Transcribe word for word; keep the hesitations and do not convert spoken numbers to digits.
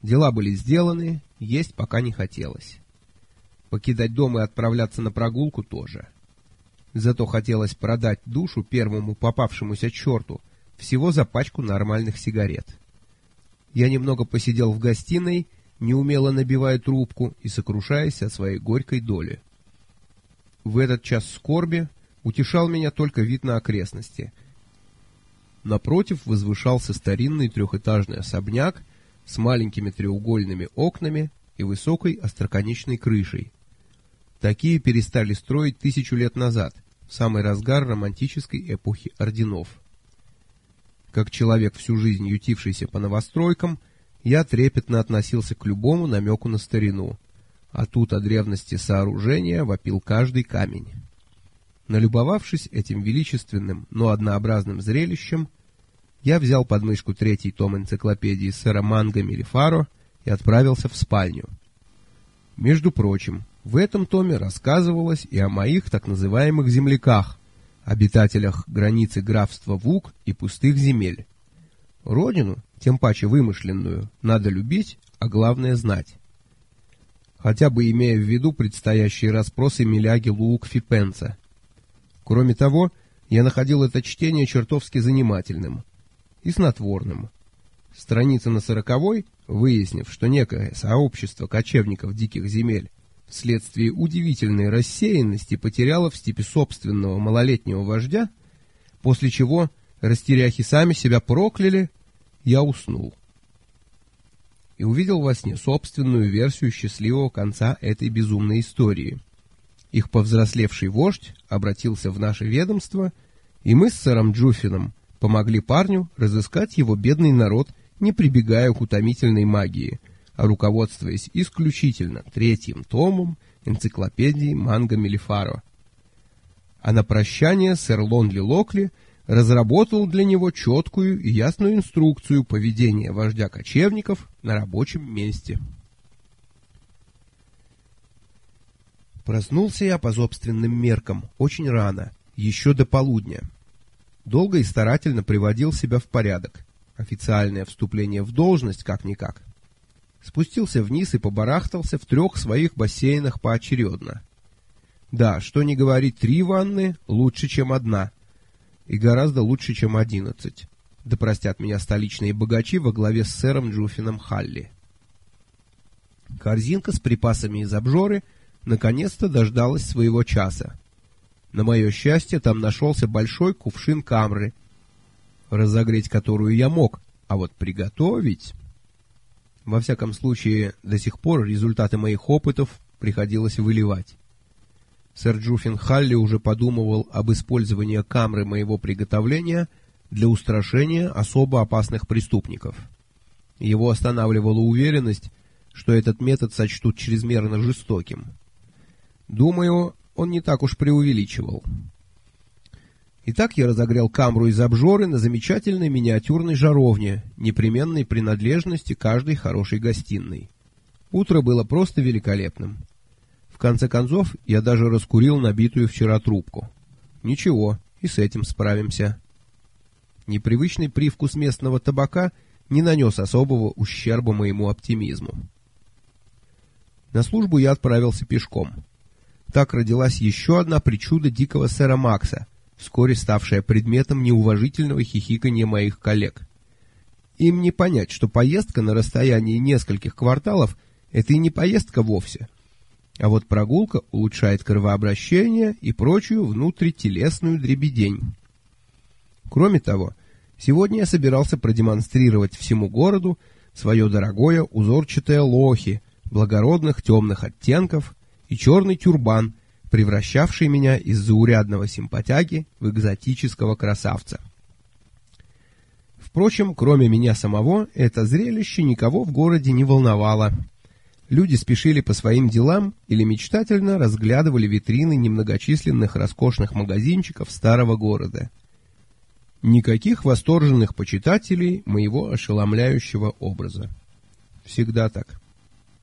Дела были сделаны, есть пока не хотелось. Покидать дом и отправляться на прогулку тоже. Зато хотелось продать душу первому попавшемуся черту всего за пачку нормальных сигарет. Я немного посидел в гостиной, неумело набивая трубку и сокрушаясь о своей горькой доле. В этот час скорби утешал меня только вид на окрестности. Напротив возвышался старинный трехэтажный особняк с маленькими треугольными окнами и высокой остроконечной крышей. Такие перестали строить тысячу лет назад, в самый разгар романтической эпохи орденов. Как человек, всю жизнь ютившийся по новостройкам, я трепетно относился к любому намеку на старину, а тут о древности сооружения вопил каждый камень. Налюбовавшись этим величественным, но однообразным зрелищем, я взял под мышку третий том энциклопедии сэра Манго Мелифаро и отправился в спальню. Между прочим, в этом томе рассказывалось и о моих так называемых земляках, обитателях границы графства Вук и пустых земель. Родину, тем паче вымышленную, надо любить, а главное знать. Хотя бы имея в виду предстоящие расспросы Миляги Луукфипенца. Кроме того, я находил это чтение чертовски занимательным и снотворным. Страница на сороковой, выяснив, что некое сообщество кочевников диких земель вследствие удивительной рассеянности потеряло в степи собственного малолетнего вождя, после чего растеряхи сами себя прокляли, я уснул. И увидел во сне собственную версию счастливого конца этой безумной истории. Их повзрослевший вождь обратился в наше ведомство, и мы с сэром Джуффином помогли парню разыскать его бедный народ, не прибегая к утомительной магии, а руководствуясь исключительно третьим томом энциклопедии Манго Мелифаро. А на прощание сэр Лонли Локли разработал для него четкую и ясную инструкцию поведения вождя кочевников на рабочем месте. Проснулся я по собственным меркам очень рано, еще до полудня. Долго и старательно приводил себя в порядок. Официальное вступление в должность как-никак. Спустился вниз и побарахтался в трех своих бассейнах поочередно. Да, что ни говори, три ванны лучше, чем одна. И гораздо лучше, чем одиннадцать. Да простят меня столичные богачи во главе с сэром Джуффином Халли. Корзинка с припасами из обжоры наконец-то дождалась своего часа. На мое счастье, там нашелся большой кувшин камры, разогреть которую я мог, а вот приготовить... Во всяком случае, до сих пор результаты моих опытов приходилось выливать. Сэр Джуффин Халли уже подумывал об использовании камры моего приготовления для устрашения особо опасных преступников. Его останавливала уверенность, что этот метод сочтут чрезмерно жестоким. Думаю, он не так уж преувеличивал. Итак, я разогрел камру из обжоры на замечательной миниатюрной жаровне, непременной принадлежности каждой хорошей гостиной. Утро было просто великолепным. В конце концов, я даже раскурил набитую вчера трубку. Ничего, и с этим справимся. Непривычный привкус местного табака не нанес особого ущерба моему оптимизму. На службу я отправился пешком. Так родилась еще одна причуда дикого сэра Макса, вскоре ставшая предметом неуважительного хихиканья моих коллег. Им не понять, что поездка на расстоянии нескольких кварталов — это и не поездка вовсе, а вот прогулка улучшает кровообращение и прочую внутрителесную дребедень. Кроме того, сегодня я собирался продемонстрировать всему городу свое дорогое узорчатое лохи благородных темных оттенков и черный тюрбан, превращавший меня из заурядного симпатяги в экзотического красавца. Впрочем, кроме меня самого, это зрелище никого в городе не волновало. Люди спешили по своим делам или мечтательно разглядывали витрины немногочисленных роскошных магазинчиков старого города. Никаких восторженных почитателей моего ошеломляющего образа. Всегда так.